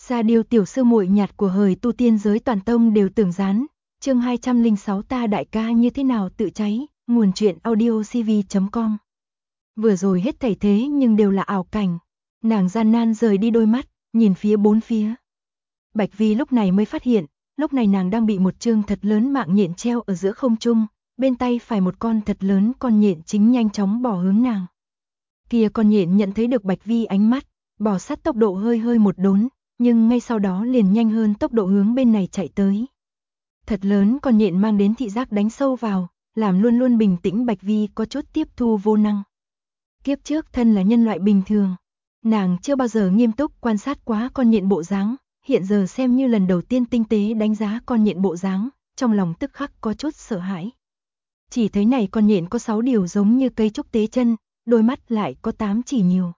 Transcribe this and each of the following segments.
Ra điều tiểu sư muội nhạt của hời tu tiên giới toàn tông đều tưởng rán. Chương 206 ta đại ca như thế nào tự cháy, nguồn truyện audiocv.com. Vừa rồi hết thảy thế nhưng đều là ảo cảnh. Nàng gian nan rời đi đôi mắt, nhìn phía bốn phía. Bạch Vi lúc này mới phát hiện, lúc này nàng đang bị một chương thật lớn mạng nhện treo ở giữa không trung, bên tay phải một con thật lớn con nhện chính nhanh chóng bò hướng nàng. Kia con nhện nhận thấy được Bạch Vi ánh mắt, bò sát tốc độ hơi một đốn, nhưng ngay sau đó liền nhanh hơn tốc độ hướng bên này chạy tới. Thật lớn con nhện mang đến thị giác đánh sâu vào, làm luôn luôn bình tĩnh Bạch Vi có chút tiếp thu vô năng. Kiếp trước thân là nhân loại bình thường, nàng chưa bao giờ nghiêm túc quan sát quá con nhện bộ dáng, hiện giờ xem như lần đầu tiên tinh tế đánh giá con nhện bộ dáng, trong lòng tức khắc có chút sợ hãi. Chỉ thấy này con nhện có 6 điều giống như cây trúc tế chân, đôi mắt lại có 8 chỉ nhiều.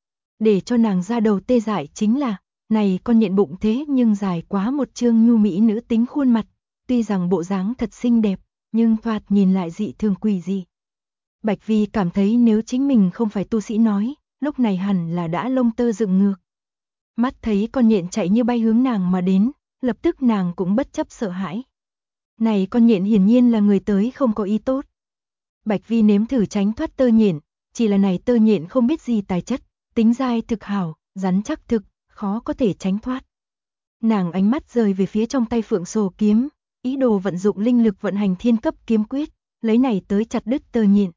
Để cho nàng ra đầu tê dại chính là, này con nhện bụng thế nhưng dài quá một trương nhu mỹ nữ tính khuôn mặt, tuy rằng bộ dáng thật xinh đẹp, nhưng thoạt nhìn lại dị thường quỷ dị. Bạch Vi cảm thấy nếu chính mình không phải tu sĩ nói, lúc này hẳn là đã lông tơ dựng ngược. Mắt thấy con nhện chạy như bay hướng nàng mà đến, lập tức nàng cũng bất chấp sợ hãi. Này con nhện hiển nhiên là người tới không có ý tốt. Bạch Vi nếm thử tránh thoát tơ nhện, chỉ là này tơ nhện không biết gì tài chất, tính dai thực hảo, rắn chắc thực, khó có thể tránh thoát. Nàng ánh mắt rời về phía trong tay phượng sồ kiếm, ý đồ vận dụng linh lực vận hành thiên cấp kiếm quyết, lấy này tới chặt đứt tơ nhện.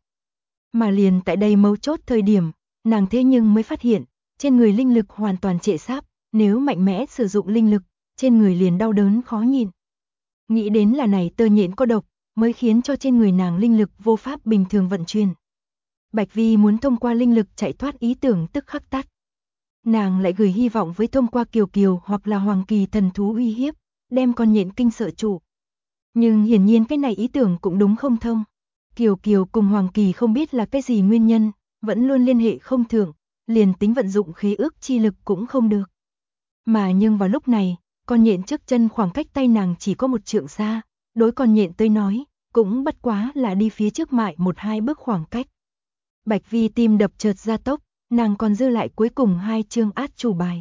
Mà liền tại đây mấu chốt thời điểm, nàng thế nhưng mới phát hiện, trên người linh lực hoàn toàn trệ sáp, nếu mạnh mẽ sử dụng linh lực, trên người liền đau đớn khó nhịn. Nghĩ đến là này tơ nhện có độc, mới khiến cho trên người nàng linh lực vô pháp bình thường vận chuyển. Bạch Vi muốn thông qua linh lực chạy thoát ý tưởng tức khắc tắt. Nàng lại gửi hy vọng với thông qua Kiều Kiều hoặc là Hoàng Kỳ thần thú uy hiếp, đem con nhện kinh sợ trụ. Nhưng hiển nhiên cái này ý tưởng cũng đúng không thông. Kiều Kiều cùng Hoàng Kỳ không biết là cái gì nguyên nhân, vẫn luôn liên hệ không thượng, liền tính vận dụng khế ước chi lực cũng không được. Mà nhưng vào lúc này, con nhện trước chân khoảng cách tay nàng chỉ có một trượng xa, đối con nhện tới nói, cũng bất quá là đi phía trước mại 1-2 bước khoảng cách. Bạch Vi tim đập chợt gia tốc, nàng còn dư lại cuối cùng 2 chương át chủ bài.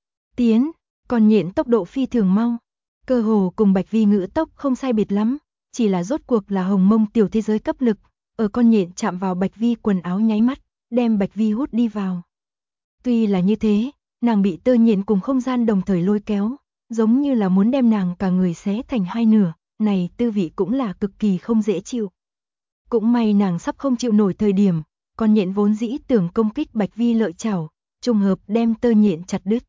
Tiến, con nhện tốc độ phi thường mau, cơ hồ cùng Bạch Vi ngữ tốc không sai biệt lắm, chỉ là rốt cuộc là hồng mông tiểu thế giới cấp lực, ở con nhện chạm vào Bạch Vi quần áo nháy mắt, đem Bạch Vi hút đi vào. Tuy là như thế, nàng bị tơ nhện cùng không gian đồng thời lôi kéo, giống như là muốn đem nàng cả người xé thành hai nửa, này tư vị cũng là cực kỳ không dễ chịu. Cũng may nàng sắp không chịu nổi thời điểm, con nhện vốn dĩ tưởng công kích Bạch Vi lợi chảo, trùng hợp đem tơ nhện chặt đứt.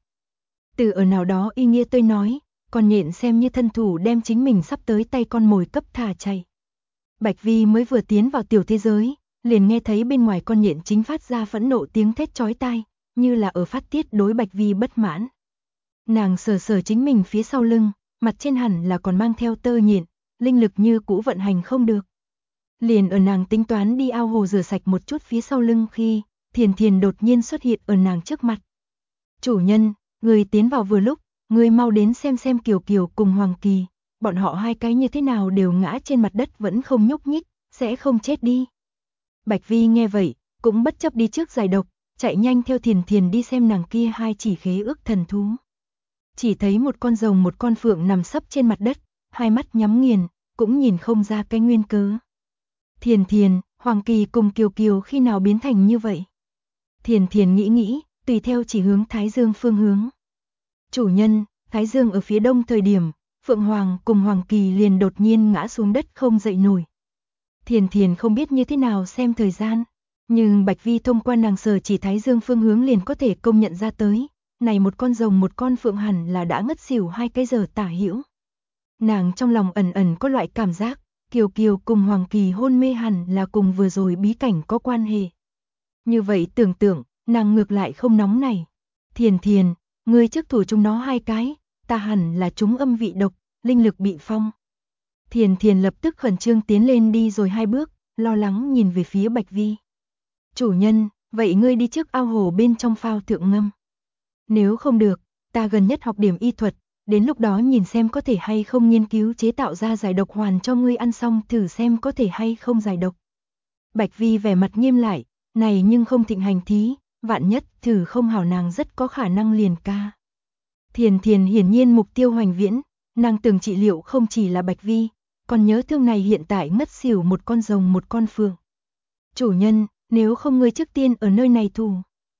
Từ ở nào đó ý nghĩa tôi nói, con nhện xem như thân thủ đem chính mình sắp tới tay con mồi cấp thả chạy. Bạch Vi mới vừa tiến vào tiểu thế giới, liền nghe thấy bên ngoài con nhện chính phát ra phẫn nộ tiếng thét chói tai, như là ở phát tiết đối Bạch Vi bất mãn. Nàng sờ chính mình phía sau lưng, mặt trên hẳn là còn mang theo tơ nhện, linh lực như cũ vận hành không được. Liền ở nàng tính toán đi ao hồ rửa sạch một chút phía sau lưng khi, Thiền Thiền đột nhiên xuất hiện ở nàng trước mặt. Chủ nhân, người tiến vào vừa lúc, người mau đến xem Kiều Kiều cùng Hoàng Kỳ, bọn họ hai cái như thế nào đều ngã trên mặt đất vẫn không nhúc nhích, sẽ không chết đi. Bạch Vi nghe vậy, cũng bất chấp đi trước giải độc, chạy nhanh theo Thiền Thiền đi xem nàng kia hai chỉ khế ước thần thú. Chỉ thấy một con rồng một con phượng nằm sấp trên mặt đất, hai mắt nhắm nghiền, cũng nhìn không ra cái nguyên cớ. Thiền Thiền, Hoàng Kỳ cùng Kiều Kiều khi nào biến thành như vậy? Thiền Thiền nghĩ, tùy theo chỉ hướng Thái Dương phương hướng. Chủ nhân, Thái Dương ở phía đông thời điểm, Phượng Hoàng cùng Hoàng Kỳ liền đột nhiên ngã xuống đất không dậy nổi. Thiền Thiền không biết như thế nào xem thời gian, nhưng Bạch Vi thông qua nàng sờ chỉ Thái Dương phương hướng liền có thể công nhận ra tới. Này một con rồng một con phượng hẳn là đã ngất xỉu 2 cái giờ tả hữu. Nàng trong lòng ẩn có loại cảm giác, Kiều Kiều cùng Hoàng Kỳ hôn mê hẳn là cùng vừa rồi bí cảnh có quan hệ. Như vậy tưởng tượng, nàng ngược lại không nóng này. Thiền Thiền, ngươi trước thủ chúng nó 2 cái, ta hẳn là chúng âm vị độc, linh lực bị phong. Thiền Thiền lập tức khẩn trương tiến lên đi rồi 2 bước, lo lắng nhìn về phía Bạch Vi. Chủ nhân, vậy ngươi đi trước ao hồ bên trong phao thượng ngâm. Nếu không được, ta gần nhất học điểm y thuật, đến lúc đó nhìn xem có thể hay không nghiên cứu chế tạo ra giải độc hoàn cho ngươi ăn xong thử xem có thể hay không giải độc. Bạch Vi vẻ mặt nghiêm lại, này nhưng không thịnh hành thí, vạn nhất thử không hảo nàng rất có khả năng liền ca. Thiền Thiền hiển nhiên mục tiêu hoành viễn, nàng từng trị liệu không chỉ là Bạch Vi, còn nhớ thương này hiện tại ngất xỉu một con rồng một con phượng. Chủ nhân, nếu không ngươi trước tiên ở nơi này thủ.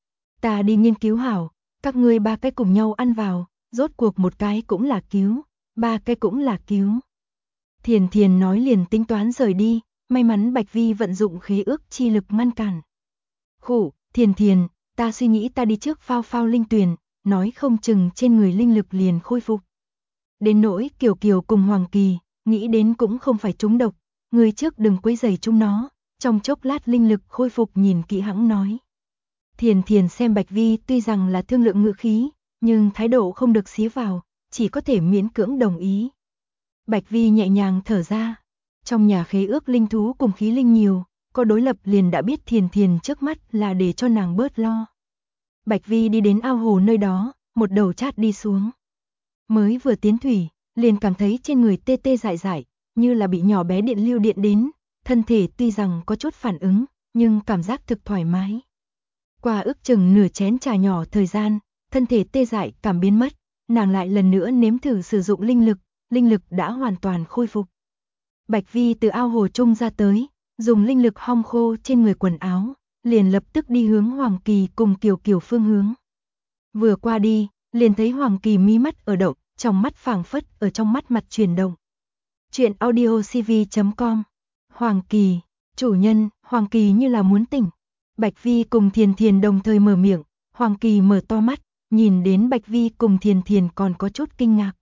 Ta đi nghiên cứu hảo, các ngươi ba cái cùng nhau ăn vào, rốt cuộc một cái cũng là cứu, ba cái cũng là cứu. Thiền Thiền nói liền tính toán rời đi, may mắn Bạch Vi vận dụng khế ước chi lực ngăn cản. Khụ, Thiền Thiền, ta suy nghĩ ta đi trước phao phao linh tuyền, nói không chừng trên người linh lực liền khôi phục. Đến nỗi Kiều Kiều cùng Hoàng Kỳ, nghĩ đến cũng không phải trúng độc, người trước đừng quấy rầy chúng nó, trong chốc lát linh lực khôi phục nhìn kỹ hãng nói. Thiền Thiền xem Bạch Vi tuy rằng là thương lượng ngữ khí, nhưng thái độ không được xía vào, chỉ có thể miễn cưỡng đồng ý. Bạch Vi nhẹ nhàng thở ra, trong nhà khế ước linh thú cùng khí linh nhiều, có đối lập liền đã biết Thiền Thiền trước mắt là để cho nàng bớt lo. Bạch Vi đi đến ao hồ nơi đó, một đầu chát đi xuống. Mới vừa tiến thủy, liền cảm thấy trên người tê tê dại dại, như là bị nhỏ bé điện lưu điện đến, thân thể tuy rằng có chút phản ứng, nhưng cảm giác thực thoải mái. Qua ước chừng nửa chén trà nhỏ thời gian, thân thể tê dại cảm biến mất, nàng lại lần nữa nếm thử sử dụng linh lực đã hoàn toàn khôi phục. Bạch Vi từ ao hồ trung ra tới, dùng linh lực hong khô trên người quần áo, liền lập tức đi hướng Hoàng Kỳ cùng Kiều Kiều phương hướng. Vừa qua đi, liền thấy Hoàng Kỳ mí mắt ở động, trong mắt phảng phất ở trong mắt mặt chuyển động. Chuyện audiocv.com. Hoàng Kỳ, chủ nhân, Hoàng Kỳ như là muốn tỉnh. Bạch Vi cùng Thiền Thiền đồng thời mở miệng, Hoàng Kỳ mở to mắt, nhìn đến Bạch Vi cùng Thiền Thiền còn có chút kinh ngạc.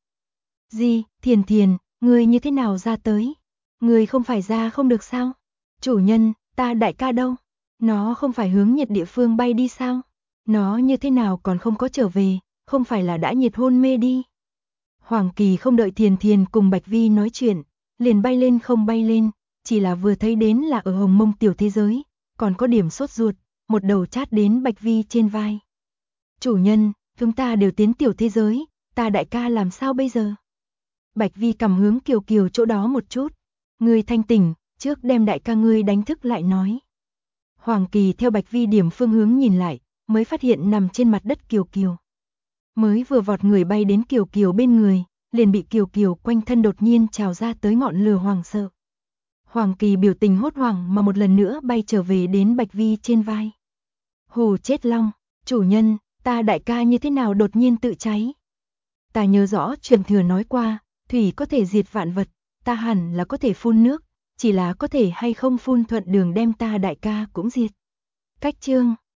Gì, Thiền Thiền, ngươi như thế nào ra tới? Ngươi không phải ra không được sao? Chủ nhân, ta đại ca đâu? Nó không phải hướng nhiệt địa phương bay đi sao? Nó như thế nào còn không có trở về, không phải là đã nhiệt hôn mê đi? Hoàng Kỳ không đợi Thiền Thiền cùng Bạch Vi nói chuyện, liền bay lên không bay lên, chỉ là vừa thấy đến là ở Hồng Mông tiểu thế giới, còn có điểm sốt ruột, một đầu chát đến Bạch Vi trên vai. Chủ nhân, chúng ta đều tiến tiểu thế giới, ta đại ca làm sao bây giờ? Bạch Vi cầm hướng Kiều Kiều chỗ đó một chút, ngươi thanh tỉnh, trước đem đại ca ngươi đánh thức lại nói. Hoàng Kỳ theo Bạch Vi điểm phương hướng nhìn lại, mới phát hiện nằm trên mặt đất Kiều Kiều. Mới vừa vọt người bay đến Kiều Kiều bên người, liền bị Kiều Kiều quanh thân đột nhiên trào ra tới ngọn lửa hoàng sợ. Hoàng Kỳ biểu tình hốt hoảng mà một lần nữa bay trở về đến Bạch Vi trên vai. Hù chết long, chủ nhân, ta đại ca như thế nào đột nhiên tự cháy? Ta nhớ rõ truyền thừa nói qua, thủy có thể diệt vạn vật, ta hẳn là có thể phun nước, chỉ là có thể hay không phun thuận đường đem ta đại ca cũng diệt. Cách chương